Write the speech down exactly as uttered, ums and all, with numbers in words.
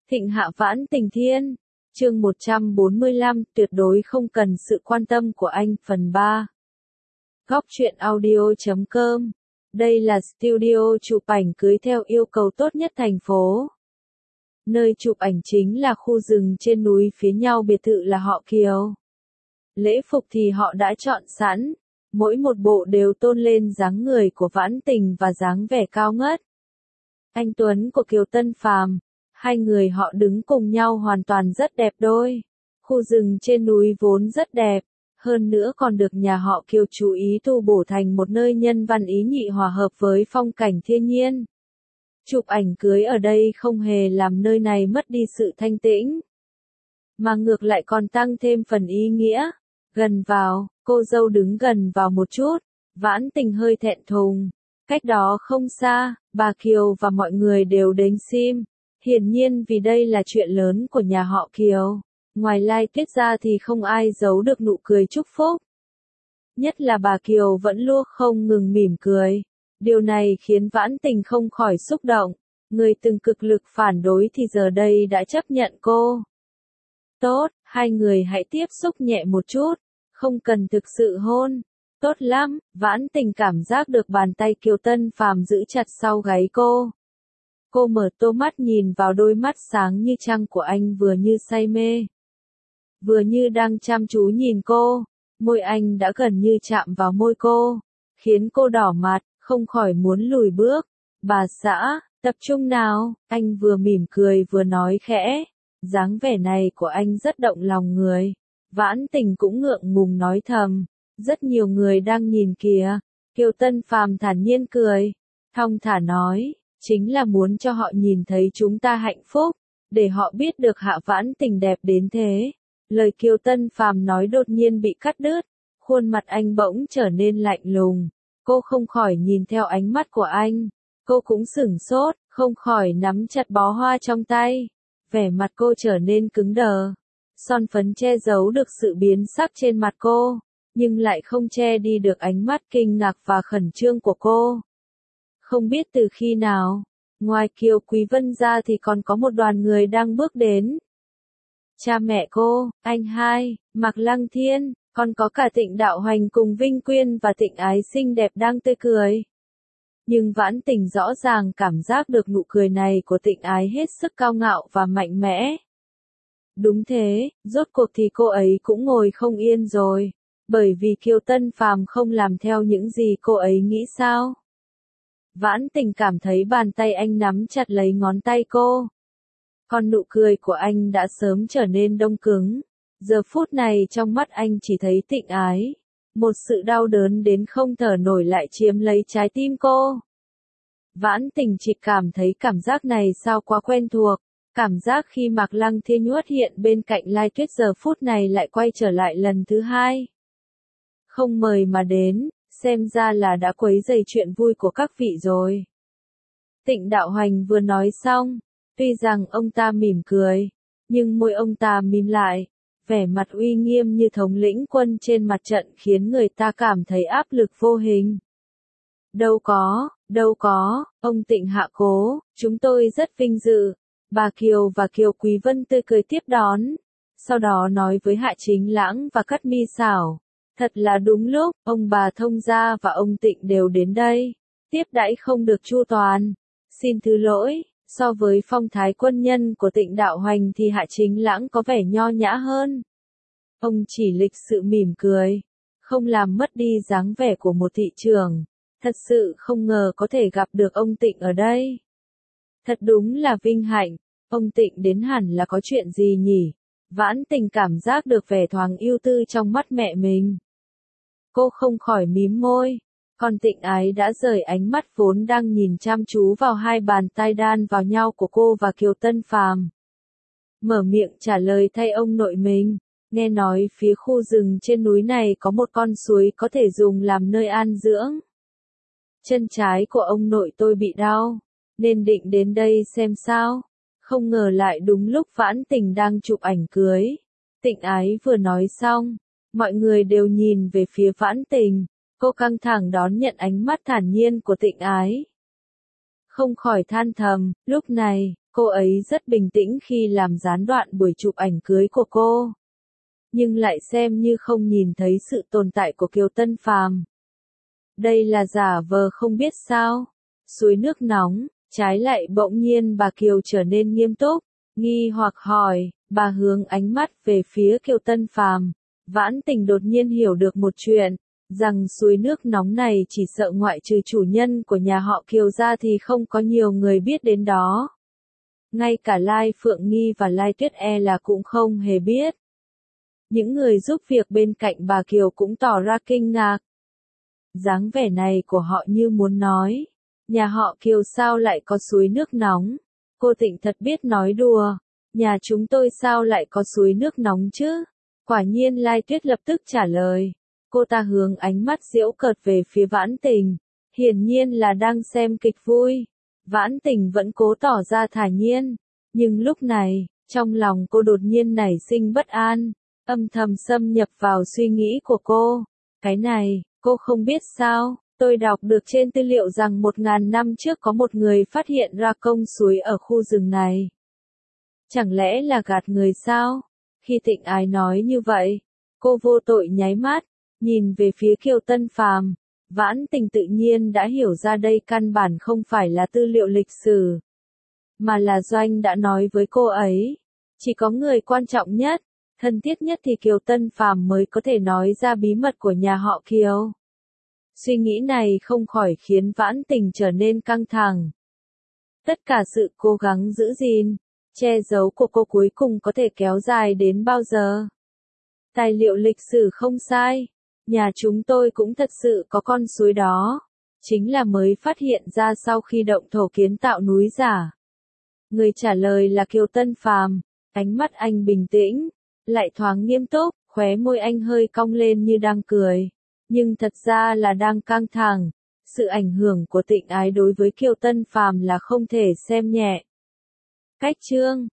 Thịnh hạ vãn tình thiên. Chương một trăm bốn mươi lăm, tuyệt đối không cần sự quan tâm của anh, phần ba. Góc truyện audio chấm com. Đây là studio chụp ảnh cưới theo yêu cầu tốt nhất thành phố. Nơi chụp ảnh chính là khu rừng trên núi phía nhau biệt thự là họ Kiều. Lễ phục thì họ đã chọn sẵn, mỗi một bộ đều tôn lên dáng người của Vãn Tình và dáng vẻ cao ngất. Anh Tuấn của Kiều Tân Phàm, hai người họ đứng cùng nhau hoàn toàn rất đẹp đôi. Khu rừng trên núi vốn rất đẹp, hơn nữa còn được nhà họ Kiều chú ý tu bổ thành một nơi nhân văn ý nhị hòa hợp với phong cảnh thiên nhiên. Chụp ảnh cưới ở đây không hề làm nơi này mất đi sự thanh tĩnh, mà ngược lại còn tăng thêm phần ý nghĩa. Gần vào, cô dâu đứng gần vào một chút, Vãn Tình hơi thẹn thùng. Cách đó không xa, bà Kiều và mọi người đều đến sim. Hiển nhiên vì đây là chuyện lớn của nhà họ Kiều. Ngoài Lai Tuyết ra thì không ai giấu được nụ cười chúc phúc. Nhất là bà Kiều vẫn luôn không ngừng mỉm cười. Điều này khiến Vãn Tình không khỏi xúc động. Người từng cực lực phản đối thì giờ đây đã chấp nhận cô. Tốt, hai người hãy tiếp xúc nhẹ một chút. Không cần thực sự hôn. Tốt lắm, Vãn Tình cảm giác được bàn tay Kiều Tân Phàm giữ chặt sau gáy cô. Cô mở to mắt nhìn vào đôi mắt sáng như trăng của anh, vừa như say mê, vừa như đang chăm chú nhìn cô. Môi anh đã gần như chạm vào môi cô, khiến cô đỏ mặt, không khỏi muốn lùi bước. Bà xã, tập trung nào, anh vừa mỉm cười vừa nói khẽ. Dáng vẻ này của anh rất động lòng người. Vãn Tình cũng ngượng ngùng nói thầm. Rất nhiều người đang nhìn kìa. Kiều Tân Phàm thản nhiên cười, thong thả nói, chính là muốn cho họ nhìn thấy chúng ta hạnh phúc, để họ biết được Hạ Vãn Tình đẹp đến thế. Lời Kiều Tân Phàm nói đột nhiên bị cắt đứt, khuôn mặt anh bỗng trở nên lạnh lùng. Cô không khỏi nhìn theo ánh mắt của anh, cô cũng sửng sốt, không khỏi nắm chặt bó hoa trong tay. Vẻ mặt cô trở nên cứng đờ, son phấn che giấu được sự biến sắc trên mặt cô, nhưng lại không che đi được ánh mắt kinh ngạc và khẩn trương của cô. Không biết từ khi nào, ngoài Kiều Quý Vân ra thì còn có một đoàn người đang bước đến. Cha mẹ cô, anh hai, Mạc Lăng Thiên, còn có cả Tịnh Đạo Hoành cùng Vinh Quyên và Tịnh Ái xinh đẹp đang tươi cười. Nhưng Vãn Tình rõ ràng cảm giác được nụ cười này của Tịnh Ái hết sức cao ngạo và mạnh mẽ. Đúng thế, rốt cuộc thì cô ấy cũng ngồi không yên rồi, bởi vì Kiều Tân Phàm không làm theo những gì cô ấy nghĩ sao. Vãn Tình cảm thấy bàn tay anh nắm chặt lấy ngón tay cô. Còn nụ cười của anh đã sớm trở nên đông cứng. Giờ phút này trong mắt anh chỉ thấy Tịnh Ái. Một sự đau đớn đến không thở nổi lại chiếm lấy trái tim cô. Vãn Tình chỉ cảm thấy cảm giác này sao quá quen thuộc. Cảm giác khi Mạc Lăng Thiên xuất hiện bên cạnh Lai Tuyết giờ phút này lại quay trở lại lần thứ hai. Không mời mà đến, xem ra là đã quấy rầy chuyện vui của các vị rồi. Tịnh Đạo Hoành vừa nói xong, tuy rằng ông ta mỉm cười, nhưng môi ông ta mím lại, vẻ mặt uy nghiêm như thống lĩnh quân trên mặt trận khiến người ta cảm thấy áp lực vô hình. Đâu có, đâu có, ông Tịnh hạ cố, chúng tôi rất vinh dự. Bà Kiều và Kiều Quý Vân tươi cười tiếp đón, sau đó nói với Hạ Chính Lãng và Cát Mi Xảo. Thật là đúng lúc, ông bà Thông Gia và ông Tịnh đều đến đây. Tiếp đãi không được chu toàn. Xin thứ lỗi, so với phong thái quân nhân của Tịnh Đạo Hoành thì Hạ Chính Lãng có vẻ nho nhã hơn. Ông chỉ lịch sự mỉm cười, không làm mất đi dáng vẻ của một thị trưởng. Thật sự không ngờ có thể gặp được ông Tịnh ở đây. Thật đúng là vinh hạnh, ông Tịnh đến hẳn là có chuyện gì nhỉ? Vãn Tình cảm giác được vẻ thoáng ưu tư trong mắt mẹ mình. Cô không khỏi mím môi, còn Tịnh Ái đã rời ánh mắt vốn đang nhìn chăm chú vào hai bàn tay đan vào nhau của cô và Kiều Tân Phàm. Mở miệng trả lời thay ông nội mình, nghe nói phía khu rừng trên núi này có một con suối có thể dùng làm nơi an dưỡng. Chân trái của ông nội tôi bị đau, nên định đến đây xem sao. Không ngờ lại đúng lúc Vãn Tình đang chụp ảnh cưới. Tịnh Ái vừa nói xong, mọi người đều nhìn về phía Vãn Tình. Cô căng thẳng đón nhận ánh mắt thản nhiên của Tịnh Ái. Không khỏi than thầm, lúc này, cô ấy rất bình tĩnh khi làm gián đoạn buổi chụp ảnh cưới của cô. Nhưng lại xem như không nhìn thấy sự tồn tại của Kiều Tân Phàm. Đây là giả vờ không biết sao. Suối nước nóng, trái lại bỗng nhiên bà Kiều trở nên nghiêm túc, nghi hoặc hỏi, bà hướng ánh mắt về phía Kiều Tân Phàm. Vãn Tình đột nhiên hiểu được một chuyện, rằng suối nước nóng này chỉ sợ ngoại trừ chủ nhân của nhà họ Kiều ra thì không có nhiều người biết đến đó. Ngay cả Lai Phượng Nghi và Lai Tuyết E là cũng không hề biết. Những người giúp việc bên cạnh bà Kiều cũng tỏ ra kinh ngạc. Dáng vẻ này của họ như muốn nói, nhà họ Kiều sao lại có suối nước nóng? Cô Tịnh thật biết nói đùa, nhà chúng tôi sao lại có suối nước nóng chứ? Quả nhiên Lai Tuyết lập tức trả lời. Cô ta hướng ánh mắt giễu cợt về phía Vãn Tình, hiển nhiên là đang xem kịch vui. Vãn Tình vẫn cố tỏ ra thản nhiên, nhưng lúc này, trong lòng cô đột nhiên nảy sinh bất an, âm thầm xâm nhập vào suy nghĩ của cô. Cái này, cô không biết sao, tôi đọc được trên tư liệu rằng một ngàn năm trước có một người phát hiện ra công suối ở khu rừng này. Chẳng lẽ là gạt người sao? Khi Tịnh Ái nói như vậy, cô vô tội nháy mắt, nhìn về phía Kiều Tân Phàm. Vãn Tình tự nhiên đã hiểu ra đây căn bản không phải là tư liệu lịch sử, mà là Doanh đã nói với cô ấy. Chỉ có người quan trọng nhất, thân thiết nhất thì Kiều Tân Phàm mới có thể nói ra bí mật của nhà họ Kiều. Suy nghĩ này không khỏi khiến Vãn Tình trở nên căng thẳng. Tất cả sự cố gắng giữ gìn, che giấu của cô cuối cùng có thể kéo dài đến bao giờ? Tài liệu lịch sử không sai. Nhà chúng tôi cũng thật sự có con suối đó. Chính là mới phát hiện ra sau khi động thổ kiến tạo núi giả. Người trả lời là Kiều Tân Phàm. Ánh mắt anh bình tĩnh, lại thoáng nghiêm túc, khóe môi anh hơi cong lên như đang cười. Nhưng thật ra là đang căng thẳng. Sự ảnh hưởng của Tịnh Ái đối với Kiều Tân Phàm là không thể xem nhẹ. Cách chương